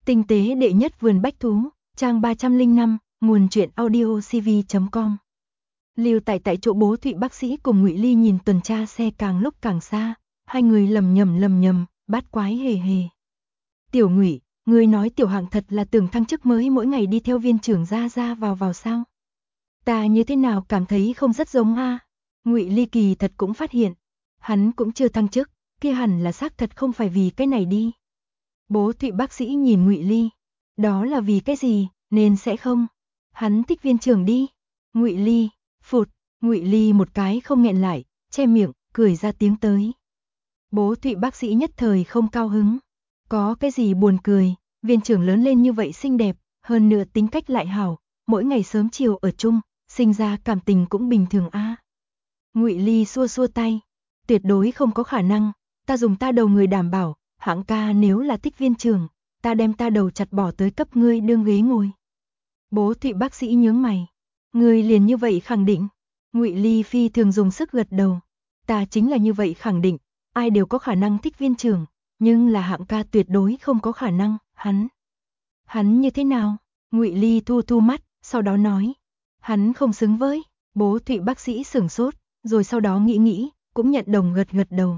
Tinh tế đệ nhất vườn bách thú, trang 305, nguồn truyện audio cv.com. Lưu tại chỗ Bố Thụy bác sĩ cùng Ngụy Ly nhìn tuần tra xe càng lúc càng xa, hai người lầm nhầm, bát quái hề hề. Tiểu Ngụy, ngươi nói Tiểu Hạng thật là tưởng thăng chức mới mỗi ngày đi theo viên trưởng ra vào sao? Ta như thế nào cảm thấy không rất giống a? Ngụy Ly kỳ thật cũng phát hiện, hắn cũng chưa thăng chức, kia hẳn là xác thật không phải vì cái này đi. Bố Thụy bác sĩ nhìn Ngụy Ly, đó là vì cái gì, nên sẽ không. Hắn thích viên trưởng đi. Ngụy Ly, phụt, Ngụy Ly một cái không nghẹn lại, che miệng, cười ra tiếng tới. Bố Thụy bác sĩ nhất thời không cao hứng. Có cái gì buồn cười, viên trưởng lớn lên như vậy xinh đẹp, hơn nữa tính cách lại hảo, mỗi ngày sớm chiều ở chung, sinh ra cảm tình cũng bình thường a. Ngụy Ly xua tay, tuyệt đối không có khả năng, ta dùng ta đầu người đảm bảo, Hạng ca nếu là thích viên trưởng, ta đem ta đầu chặt bỏ tới cấp ngươi đương ghế ngồi. Bố Thụy bác sĩ nhướng mày, ngươi liền như vậy khẳng định? Ngụy Ly phi thường dùng sức gật đầu, ta chính là như vậy khẳng định, ai đều có khả năng thích viên trưởng, nhưng là Hạng ca tuyệt đối không có khả năng, hắn như thế nào? Ngụy Ly thu mắt, sau đó nói, hắn không xứng với. Bố Thụy bác sĩ sửng sốt, rồi sau đó nghĩ, cũng nhận đồng gật đầu.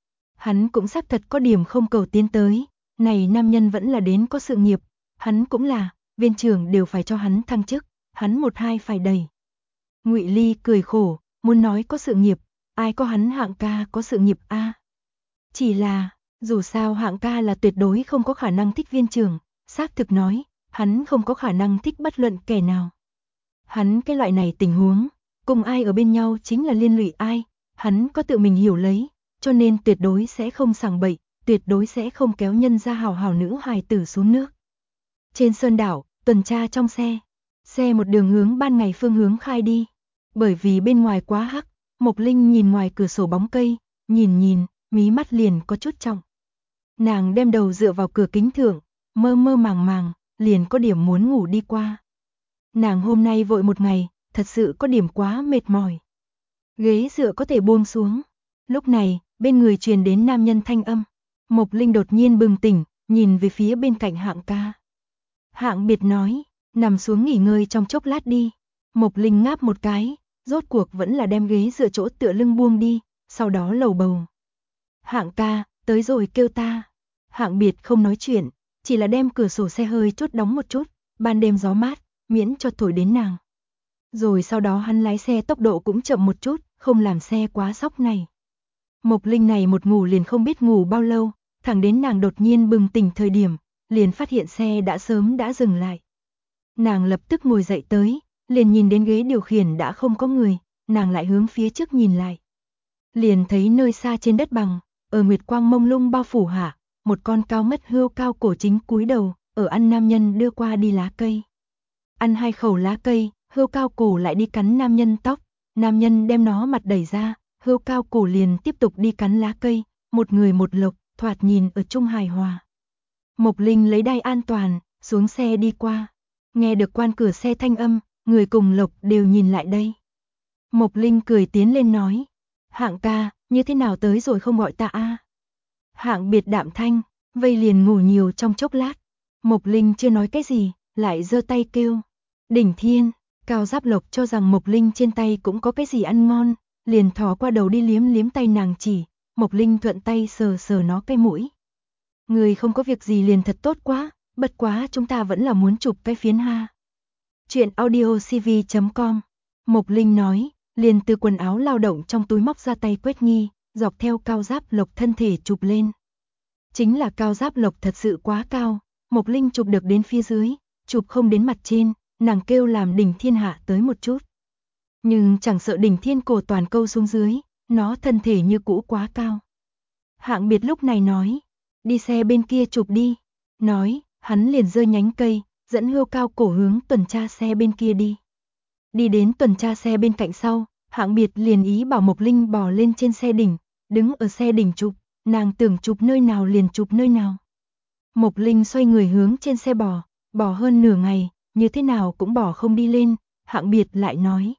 Hắn cũng xác thật có điểm không cầu tiến tới, này nam nhân vẫn là đến có sự nghiệp, hắn cũng là, viên trưởng đều phải cho hắn thăng chức, hắn một hai phải đầy. Ngụy Ly cười khổ, muốn nói có sự nghiệp, ai có hắn Hạng ca có sự nghiệp a? Chỉ là, dù sao Hạng ca là tuyệt đối không có khả năng thích viên trưởng, xác thực nói, hắn không có khả năng thích bất luận kẻ nào. Hắn cái loại này tình huống, cùng ai ở bên nhau chính là liên lụy ai, hắn có tự mình hiểu lấy, cho nên tuyệt đối sẽ không sảng bậy, tuyệt đối sẽ không kéo nhân ra hào nữ hài tử xuống nước. Trên sơn đảo, tuần tra trong xe một đường hướng ban ngày phương hướng khai đi. Bởi vì bên ngoài quá hắc, Mộc Linh nhìn ngoài cửa sổ bóng cây, nhìn, mí mắt liền có chút trọng. Nàng đem đầu dựa vào cửa kính thượng, mơ màng, liền có điểm muốn ngủ đi qua. Nàng hôm nay vội một ngày, thật sự có điểm quá mệt mỏi. Ghế dựa có thể buông xuống. Lúc này, bên người truyền đến nam nhân thanh âm. Mộc Linh đột nhiên bừng tỉnh, nhìn về phía bên cạnh Hạng ca. Hạng Biệt nói, nằm xuống nghỉ ngơi trong chốc lát đi. Mộc Linh ngáp một cái, rốt cuộc vẫn là đem ghế dựa chỗ tựa lưng buông đi, sau đó lầu bầu. Hạng ca, tới rồi kêu ta. Hạng Biệt không nói chuyện, chỉ là đem cửa sổ xe hơi chút đóng một chút, ban đêm gió mát, miễn cho thổi đến nàng. Rồi sau đó hắn lái xe tốc độ cũng chậm một chút, không làm xe quá sóc này. Mộc Linh này một ngủ liền không biết ngủ bao lâu, thẳng đến nàng đột nhiên bừng tỉnh thời điểm, liền phát hiện xe đã sớm đã dừng lại. Nàng lập tức ngồi dậy tới, liền nhìn đến ghế điều khiển đã không có người, nàng lại hướng phía trước nhìn lại. Liền thấy nơi xa trên đất bằng, ở nguyệt quang mông lung bao phủ hạ, một con cao mất hươu cao cổ chính cúi đầu, ở ăn nam nhân đưa qua đi lá cây. Ăn hai khẩu lá cây, hươu cao cổ lại đi cắn nam nhân tóc, nam nhân đem nó mặt đẩy ra, hươu cao cổ liền tiếp tục đi cắn lá cây, một người một lộc, thoạt nhìn ở chung hài hòa. Mộc Linh lấy đai an toàn, xuống xe đi qua. Nghe được quan cửa xe thanh âm, người cùng lộc đều nhìn lại đây. Mộc Linh cười tiến lên nói, Hạng ca, như thế nào tới rồi không gọi ta a? Hạng Biệt đạm thanh, vây liền ngủ nhiều trong chốc lát. Mộc Linh chưa nói cái gì, lại giơ tay kêu. Đỉnh Thiên, Cao Giáp Lộc cho rằng Mộc Linh trên tay cũng có cái gì ăn ngon, liền thò qua đầu đi liếm tay nàng chỉ, Mộc Linh thuận tay sờ nó cái mũi. Người không có việc gì liền thật tốt quá, bất quá chúng ta vẫn là muốn chụp cái phiến ha. Chuyện audio cv.com. Mộc Linh nói, liền từ quần áo lao động trong túi móc ra tay quét nghi, dọc theo Cao Giáp Lộc thân thể chụp lên. Chính là Cao Giáp Lộc thật sự quá cao, Mộc Linh chụp được đến phía dưới, chụp không đến mặt trên, nàng kêu làm Đỉnh Thiên hạ tới một chút. Nhưng chẳng sợ Đỉnh Thiên cổ toàn câu xuống dưới, nó thân thể như cũ quá cao. Hạng Biệt lúc này nói, đi xe bên kia chụp đi. Nói, hắn liền giơ nhánh cây, dẫn hươu cao cổ hướng tuần tra xe bên kia đi. Đi đến tuần tra xe bên cạnh sau, Hạng Biệt liền ý bảo Mộc Linh bò lên trên xe đỉnh, đứng ở xe đỉnh chụp, nàng tưởng chụp nơi nào liền chụp nơi nào. Mộc Linh xoay người hướng trên xe bò hơn nửa ngày, như thế nào cũng bò không đi lên, Hạng Biệt lại nói.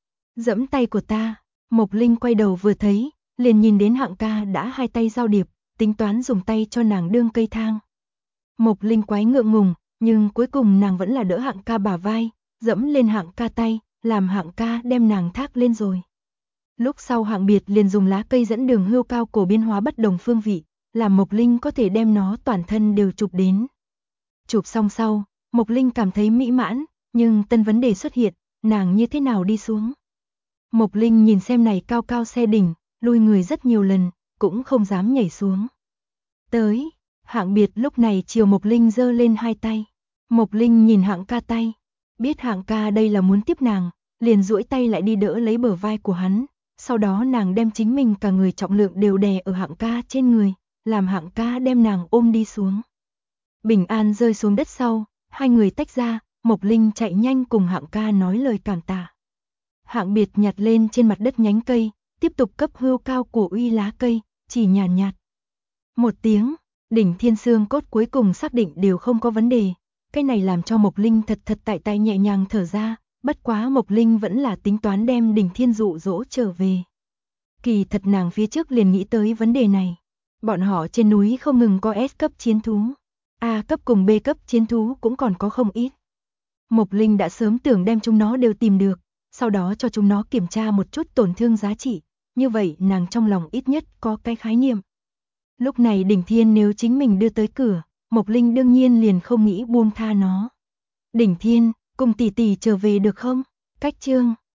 Dẫm tay của ta, Mộc Linh quay đầu vừa thấy, liền nhìn đến Hạng ca đã hai tay giao điệp, tính toán dùng tay cho nàng đương cây thang. Mộc Linh quái ngượng ngùng, nhưng cuối cùng nàng vẫn là đỡ Hạng Ca bả vai, dẫm lên Hạng Ca tay, làm Hạng Ca đem nàng thác lên rồi. Lúc sau Hạng Biệt liền dùng lá cây dẫn đường hươu cao cổ biến hóa bất đồng phương vị, làm Mộc Linh có thể đem nó toàn thân đều chụp đến. Chụp xong sau, Mộc Linh cảm thấy mỹ mãn, nhưng tân vấn đề xuất hiện, nàng như thế nào đi xuống. Mộc Linh nhìn xem này cao cao xe đỉnh, lùi người rất nhiều lần, cũng không dám nhảy xuống. Tới, Hạng Biệt lúc này chiều Mộc Linh giơ lên hai tay. Mộc Linh nhìn Hạng Ca tay, biết Hạng Ca đây là muốn tiếp nàng, liền duỗi tay lại đi đỡ lấy bờ vai của hắn, sau đó nàng đem chính mình cả người trọng lượng đều đè ở Hạng Ca trên người, làm Hạng Ca đem nàng ôm đi xuống. Bình an rơi xuống đất sau, hai người tách ra, Mộc Linh chạy nhanh cùng Hạng Ca nói lời cảm tạ. Hạng Biệt nhặt lên trên mặt đất nhánh cây, tiếp tục cấp hươu cao cổ uy lá cây, chỉ nhàn nhạt. Một tiếng, đỉnh thiên xương cốt cuối cùng xác định đều không có vấn đề. Cái này làm cho Mộc Linh thật tại tay nhẹ nhàng thở ra, bất quá Mộc Linh vẫn là tính toán đem đỉnh thiên dụ dỗ trở về. Kỳ thật nàng phía trước liền nghĩ tới vấn đề này. Bọn họ trên núi không ngừng có S cấp chiến thú, A cấp cùng B cấp chiến thú cũng còn có không ít. Mộc Linh đã sớm tưởng đem chúng nó đều tìm được, sau đó cho chúng nó kiểm tra một chút tổn thương giá trị, như vậy nàng trong lòng ít nhất có cái khái niệm. Lúc này đỉnh thiên nếu chính mình đưa tới cửa, Mộc Linh đương nhiên liền không nghĩ buông tha nó. Đỉnh thiên, cùng tỷ tỷ trở về được không? Cách chương